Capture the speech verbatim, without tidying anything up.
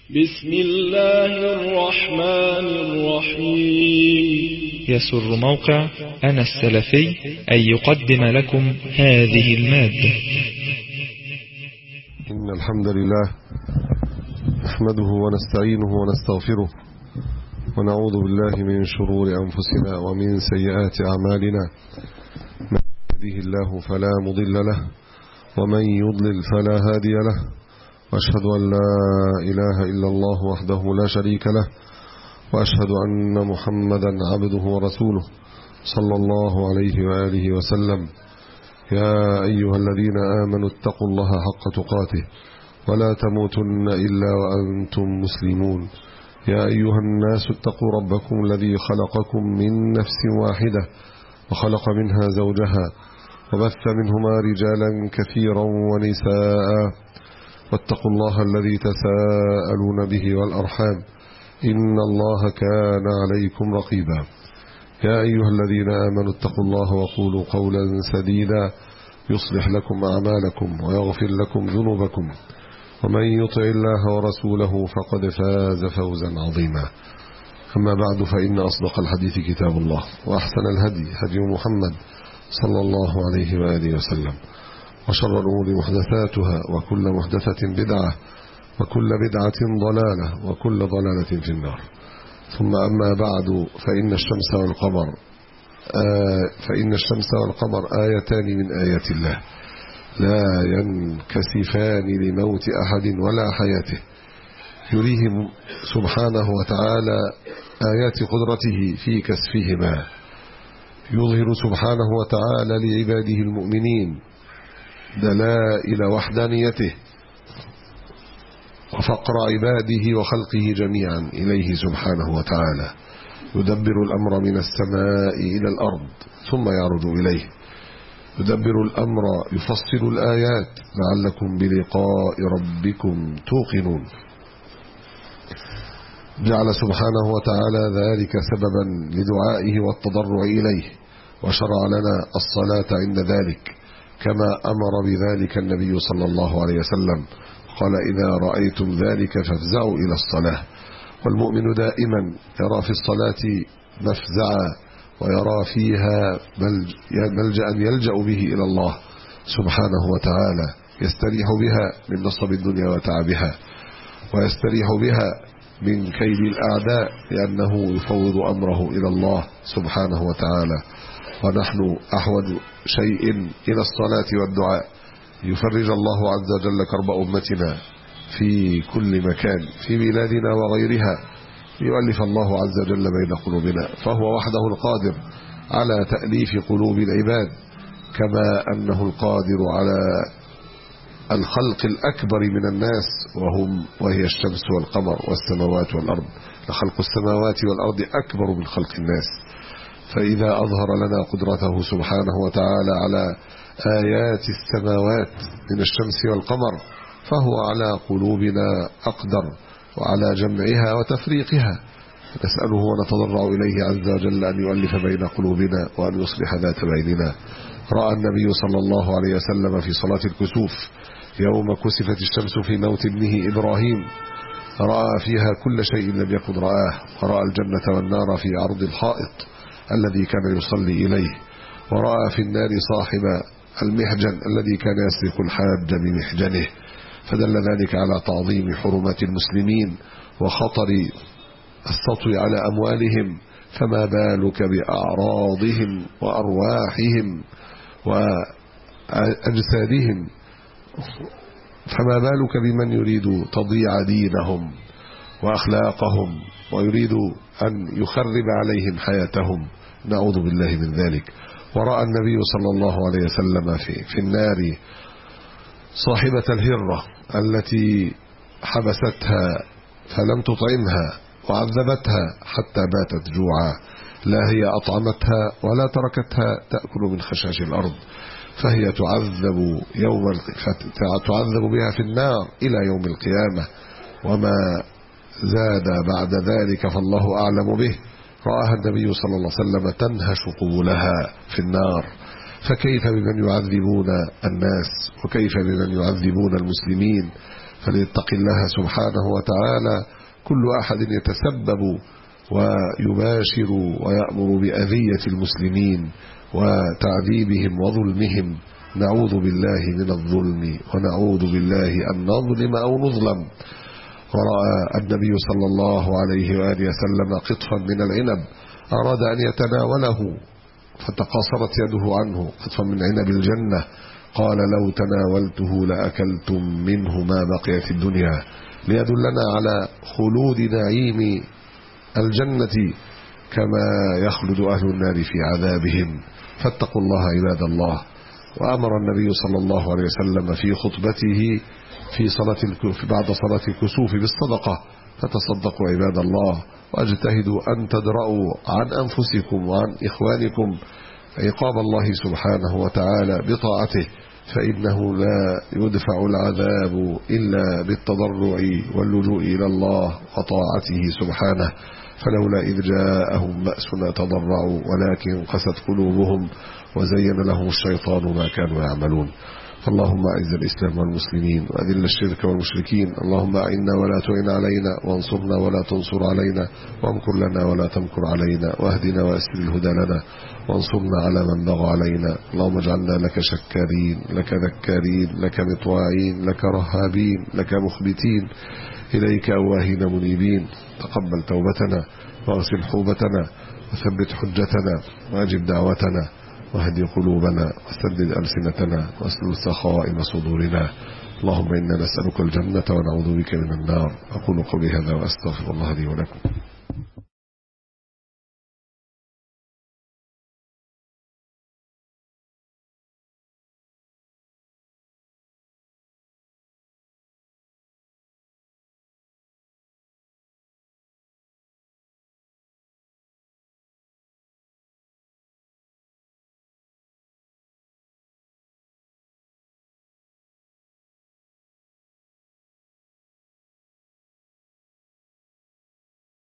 بسم الله الرحمن الرحيم. يسر موقع أنا السلفي أن يقدم لكم هذه المادة. إن الحمد لله نحمده ونستعينه ونستغفره ونعوذ بالله من شرور أنفسنا ومن سيئات أعمالنا. من يهده الله فلا مضل له ومن يضلل فلا هادي له، وأشهد أن لا إله إلا الله وحده لا شريك له، وأشهد أن محمدا عبده ورسوله صلى الله عليه وآله وسلم. يا أيها الذين آمنوا اتقوا الله حق تقاته ولا تموتن إلا وأنتم مسلمون. يا أيها الناس اتقوا ربكم الذي خلقكم من نفس واحدة وخلق منها زوجها وبث منهما رجالا كثيرا ونساء، واتقوا الله الذي تساءلون به والأرحام إن الله كان عليكم رقيبا. يا أيها الذين آمنوا اتقوا الله وقولوا قولا سديدا يصلح لكم أعمالكم ويغفر لكم ذنوبكم، ومن يطع الله ورسوله فقد فاز فوزا عظيما. أما بعد، فإن أصدق الحديث كتاب الله، وأحسن الهدي هدي محمد صلى الله عليه وآله وسلم، وشر الأمور محدثاتها، وكل محدثة بدعة، وكل بدعة ضلالة، وكل ضلالة في النار. ثم أما بعد، فإن الشمس والقمر آه فإن الشمس والقمر آيتان من آيات الله لا ينكسفان لموت أحد ولا حياته، يريهم سبحانه وتعالى آيات قدرته في كسفهما. يظهر سبحانه وتعالى لعباده المؤمنين دلائل وحدانيته وفقر عباده وخلقه جميعا إليه سبحانه وتعالى. يدبر الأمر من السماء إلى الأرض ثم يعرج إليه. يدبر الأمر يفصل الآيات لعلكم بلقاء ربكم توقنون. جعل سبحانه وتعالى ذلك سببا لدعائه والتضرع إليه، وشرع لنا الصلاة عند ذلك كما أمر بذلك النبي صلى الله عليه وسلم. قال: إذا رأيتم ذلك فافزعوا إلى الصلاة. والمؤمن دائما يرى في الصلاة مفزعا، ويرى فيها ملجأ يلجأ به إلى الله سبحانه وتعالى، يستريح بها من نصب الدنيا وتعبها، ويستريح بها من كيد الأعداء، لأنه يفوض أمره إلى الله سبحانه وتعالى. ونحن أحوج شيء إلى الصلاة والدعاء. يفرج الله عز وجل كرب أمتنا في كل مكان في بلادنا وغيرها، يؤلف الله عز وجل بين قلوبنا، فهو وحده القادر على تأليف قلوب العباد، كما أنه القادر على الخلق الأكبر من الناس، وهم وهي الشمس والقمر والسماوات والأرض. لخلق السماوات والأرض أكبر من خلق الناس. فإذا أظهر لنا قدرته سبحانه وتعالى على آيات السماوات من الشمس والقمر، فهو على قلوبنا أقدر وعلى جمعها وتفريقها. نسأله ونتضرع إليه عز وجل أن يؤلف بين قلوبنا وأن يصلح ذات بيننا. رأى النبي صلى الله عليه وسلم في صلاة الكسوف يوم كسفت الشمس في موت ابنه إبراهيم، رأى فيها كل شيء لم يكن رآه، ورأى الجنة والنار في عرض الحائط الذي كان يصلي إليه، ورأى في النار صاحب المحجن الذي كان يسرق الحاج بمحجنه. فدل ذلك على تعظيم حرمات المسلمين وخطر السطو على أموالهم، فما بالك بأعراضهم وأرواحهم وأجسادهم، فما بالك بمن يريد تضييع دينهم وأخلاقهم ويريد أن يخرب عليهم حياتهم. نعوذ بالله من ذلك. ورأى النبي صلى الله عليه وسلم في, في النار صاحبة الهرة التي حبستها فلم تطعمها وعذبتها حتى باتت جوعا، لا هي أطعمتها ولا تركتها تأكل من خشاش الأرض، فهي تعذب يوم تعذب بها في النار إلى يوم القيامة، وما زاد بعد ذلك فالله أعلم به. رآها النبي صلى الله عليه وسلم تنهش قبولها في النار، فكيف بمن يعذبون الناس، وكيف بمن يعذبون المسلمين، فليتق الله سبحانه وتعالى كل أحد يتسبب ويباشر ويأمر بأذية المسلمين وتعذيبهم وظلمهم. نعوذ بالله من الظلم ونعوذ بالله أن نظلم أو نظلم. ورأى النبي صلى الله عليه وآله وسلم قطفا من العنب أراد أن يتناوله فتقاصرت يده عنه، قطفا من عنب الجنة، قال لو تناولته لأكلتم منه ما بقي في الدنيا، ليدلنا على خلود نعيم الجنة كما يخلد أهل النار في عذابهم. فاتقوا الله عباد الله. وأمر النبي صلى الله عليه وسلم في خطبته في صلاة بعد صلاة الكسوف بالصدقة، فتصدقوا عباد الله واجتهدوا أن تدرأوا عن أنفسكم وعن إخوانكم عقاب الله سبحانه وتعالى بطاعته، فإنه لا يدفع العذاب إلا بالتضرع واللجوء إلى الله وطاعته سبحانه. فلولا إذ جاءهم بأسنا تضرعوا ولكن قست قلوبهم وزين لهم الشيطان ما كانوا يعملون. فاللهم أعز الإسلام والمسلمين وأذل الشرك والمشركين. اللهم أعنا ولا تعن علينا، وانصرنا ولا تنصر علينا، وامكر لنا ولا تمكر علينا، واهدنا ويسر الهدى لنا، وانصرنا على من بغى علينا. اللهم اجعلنا لك شكارين، لك ذكارين، لك مطواعين، لك رهابين، لك مخبتين، إليك أواهين منيبين. تقبل توبتنا واغسل حوبتنا وثبت حجتنا واجب دعوتنا واهدي قلوبنا وسدد ألسنتنا واسلل سخائم صدورنا. اللهم إنا نسألك الجنة ونعوذ بك من النار. أقول قولي هذا وأستغفر الله لي ولكم.